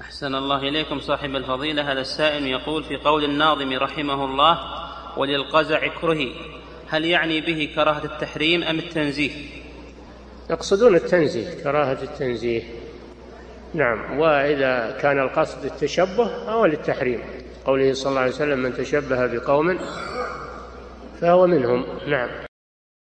أحسن الله إليكم صاحب الفضيلة. هذا السائل يقول: في قول الناظم رحمه الله وللقزع كرهي، هل يعني به كراهة التحريم أم التنزيه؟ يقصدون التنزيه، كراهة التنزيه. نعم. وإذا كان القصد التشبه أو للتحريم، قوله صلى الله عليه وسلم: من تشبه بقوم فهو منهم. نعم.